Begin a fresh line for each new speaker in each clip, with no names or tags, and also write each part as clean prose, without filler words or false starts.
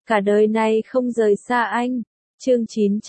cả đời này không rời xa anh. Chương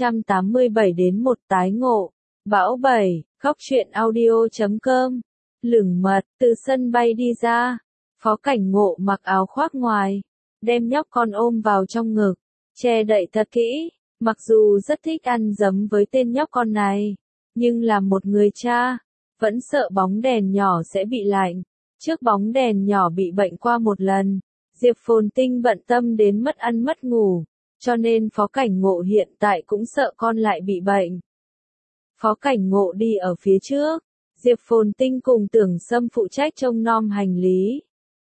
987 đến một tái ngộ. Bão 7, góc truyện audio.com. Lửng mật, từ sân bay đi ra. Phó Cảnh Ngộ mặc áo khoác ngoài, đem nhóc con ôm vào trong ngực, che đậy thật kỹ. Mặc dù rất thích ăn dấm với tên nhóc con này, nhưng là một người cha, vẫn sợ bóng đèn nhỏ sẽ bị lạnh. Trước bóng đèn nhỏ bị bệnh qua một lần, Diệp Phồn Tinh bận tâm đến mất ăn mất ngủ, cho nên Phó Cảnh Ngộ hiện tại cũng sợ con lại bị bệnh. Phó Cảnh Ngộ đi ở phía trước, Diệp Phồn Tinh cùng Tưởng Sâm phụ trách trông nom hành lý.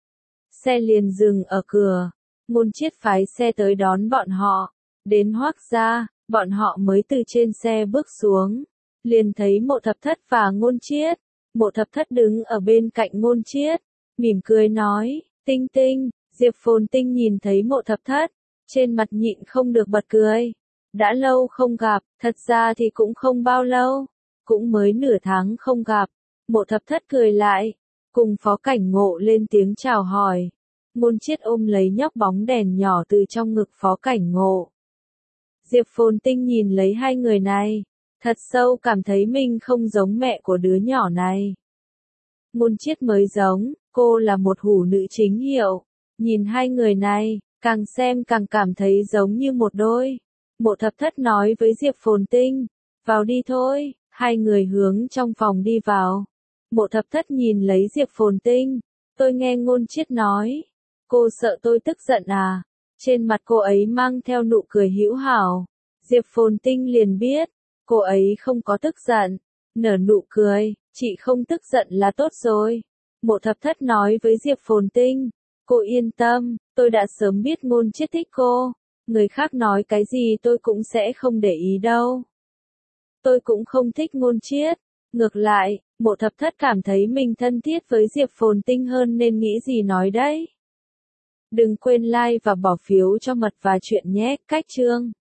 Xe liền dừng ở cửa, Ngôn Chiết phái xe tới đón bọn họ. Đến Hoác gia, bọn họ mới từ trên xe bước xuống, liền thấy Mộ Thập Thất và Ngôn Chiết. Mộ Thập Thất đứng ở bên cạnh Ngôn Chiết, mỉm cười nói, Tinh Tinh. Diệp Phồn Tinh nhìn thấy Mộ Thập Thất, trên mặt nhịn không được bật cười. Đã lâu không gặp, thật ra thì cũng không bao lâu, cũng mới nửa tháng không gặp. Mộ Thập Thất cười lại, cùng Phó Cảnh Ngộ lên tiếng chào hỏi. Ngôn Chiết ôm lấy nhóc bóng đèn nhỏ từ trong ngực Phó Cảnh Ngộ. Diệp Phồn Tinh nhìn lấy hai người này, thật sâu cảm thấy mình không giống mẹ của đứa nhỏ này. Ngôn Chiết mới giống, cô là một hủ nữ chính hiệu. Nhìn hai người này, càng xem càng cảm thấy giống như một đôi. Mộ Thập Thất nói với Diệp Phồn Tinh, vào đi thôi. Hai người hướng trong phòng đi vào. Mộ Thập Thất nhìn lấy Diệp Phồn Tinh, tôi nghe Ngôn Chiết nói, cô sợ tôi tức giận à? Trên mặt cô ấy mang theo nụ cười hữu hảo. Diệp Phồn Tinh liền biết, cô ấy không có tức giận, nở nụ cười, chị không tức giận là tốt rồi. Mộ Thập Thất nói với Diệp Phồn Tinh, cô yên tâm, tôi đã sớm biết Ngôn Chiết thích cô, người khác nói cái gì tôi cũng sẽ không để ý đâu. Tôi cũng không thích Ngôn Chiết. Ngược lại, Mộ Thập Thất cảm thấy mình thân thiết với Diệp Phồn Tinh hơn nên nghĩ gì nói đấy. Đừng quên like và bỏ phiếu cho Mật và Chuyện nhé, cách chương.